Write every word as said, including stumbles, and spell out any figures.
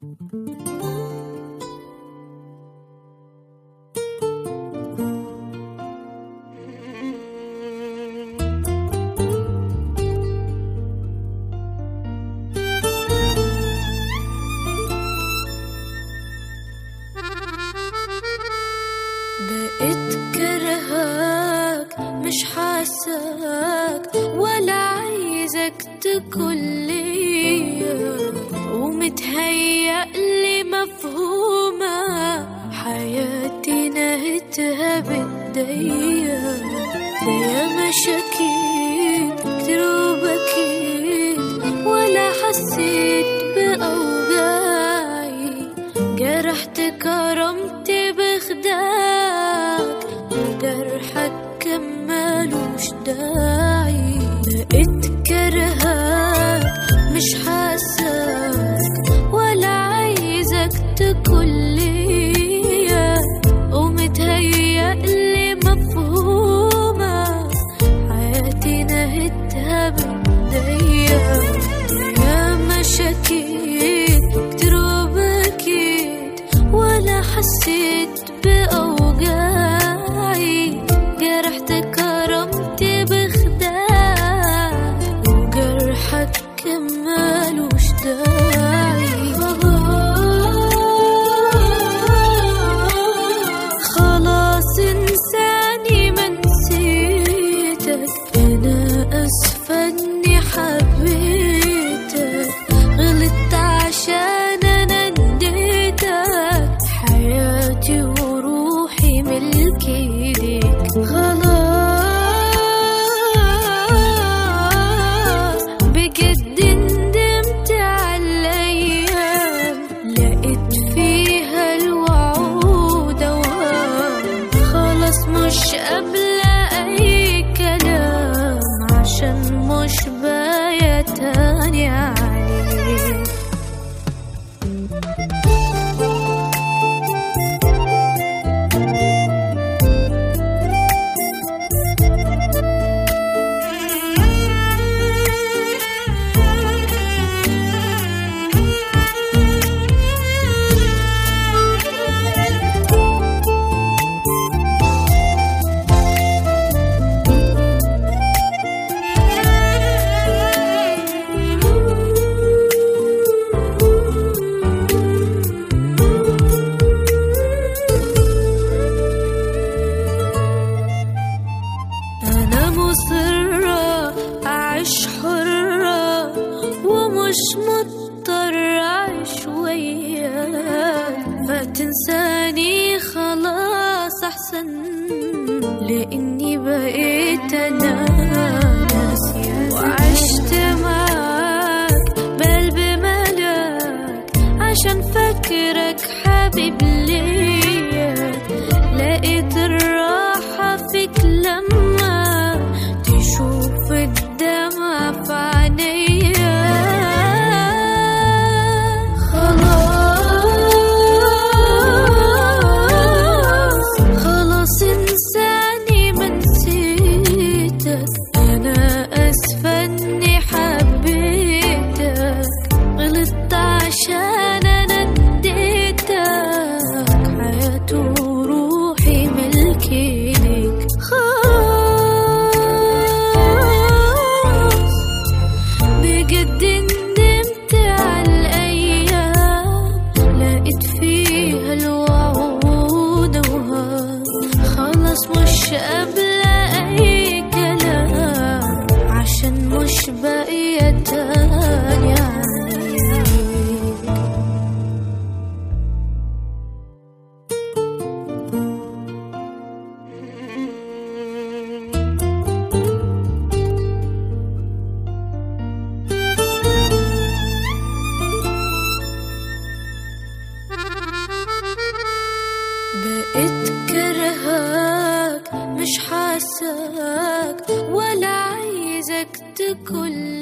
بقيت كرهاك مش حاساك ولا عايزك تكون ليا، ومتهيألي مفهومة حياتي نهتها بداية. يا مشاكيت كتير وبكيت ولا حسيت بأوجاعي، جرحت كرامتي بخداك وجرحك كمالوش داعي. بقيت كرهاك مش حاساك ولا عايزك تكون ليا، ومتهيألي مفهومة حياتي نهتها بداية. يا مشاكيت كتير وبكيت ولا حسيت بأوجاعي، جرحت كرامتي بخداع وجرحك كمالوش داعي. خلاص انساني ما نسيتك، انا اسفة اني حبيتك، غلطت عشان انا نديتك، حياتي وروحي ملك ايديك. خلاص بجد ندمت على الايام، لقيت فيها الوعود اوهام. خلاص مش قابلة اي كلام عشان مش باية تاني عليك. أنا مصرة أعيش حرة ومش مضطرة أعيش وياك، فتنساني خلاص أحسن، لأني بقيت أنا ناسية. وعشت معاك بقلب ملاك عشان فاكرك حبيب ليا، لقيت الراحة فيك لما تشوف الدمع في عينيا. خلاص خلاص انساني ما نسيتك، انا اسفة اني حبيتك، غلطت عشان انا نديتك، حياتي وروحي ملك ايديك. بجد ندمت على الأيام، لقيت فيها الوعود اوهام. خلاص مش قابلة أي كلام عشان مش باقية تاني عليك. بقيت كرهاك مش حاساك ولا عايزك تكون